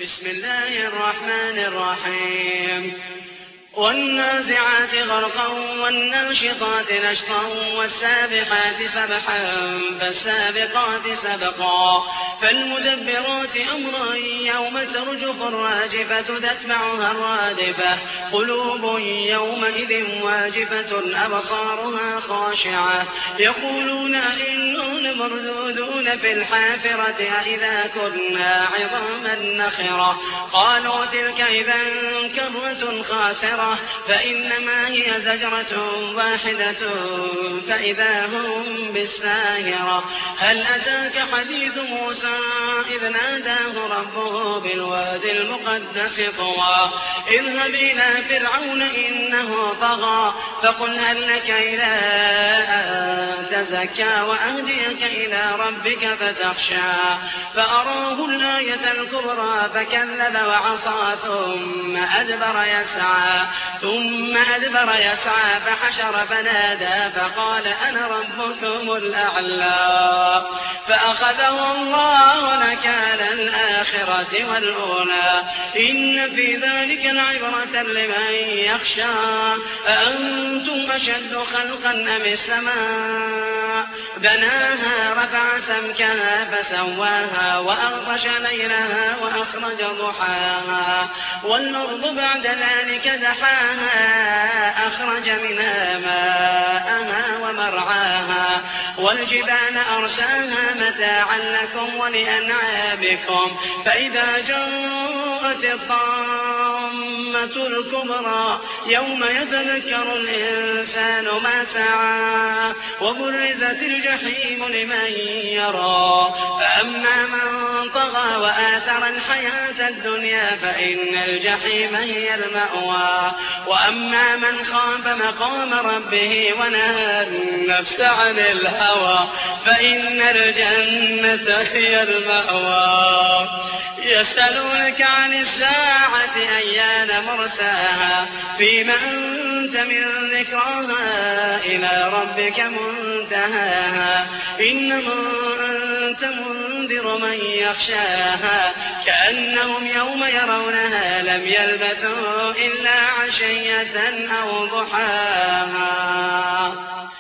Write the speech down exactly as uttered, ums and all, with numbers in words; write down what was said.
بسم الله الرحمن الرحيم والنازعات غرقا والناشطات نشطا والسابحات سبحا فالسابقات سبقا فالمدبرات أمرا يوم ترجف الراجفة تتبعها الرادفة قلوب يومئذ واجفة أبصارها خاشعة يقولون إننا مردودون في الحافرة أإذا كنا عظاما نخرة قالوا تلك إذا كرة خاسرة فإنما هي زجرة واحدة فإذا هم بالساهرة هل أتاك حديث موسى إذ ناداه ربه بالوادي المقدس طوى اذهب إلى فرعون إنه طغى فقل هل لك إلى أن تزكى وأهديك إلى ربك فتخشى فأراه الآية الكبرى فكذب وعصى ثم أدبر يسعى ثم أدبر يسعى فحشر فنادى فقال أنا ربكم الأعلى فأخذه الله نكال الآخرة والأولى إن في ذلك العبرة لمن يخشى أأنتم أشد خلقا أم السماء بناها رفع سمكها فسواها وأغطش ليلها وأخرج ضحاها والأرض بعد ذلك دحاها أخرج منها ماءها ومرعاها والجبال أرساها متاعا لكم ولأنعامكم فإذا جاءت الطامة الكبرى يوم يتذكر الإنسان ما سعى وبرزت الجحيم لمن يرى فأما من طغى وآثر الحياة الدنيا فإن الجحيم هي المأوى وأما من خاف مقام ربه ونهى النفس عن الهوى فإن الجنة هي المأوى يسألونك عن الساعة أيان مرساها فيما أنت من ذكراها إلى ربك منتهاها إنما أنت منذر من يخشاها كأنهم يوم يرونها لم يلبثوا إلا عشية أو ضحاها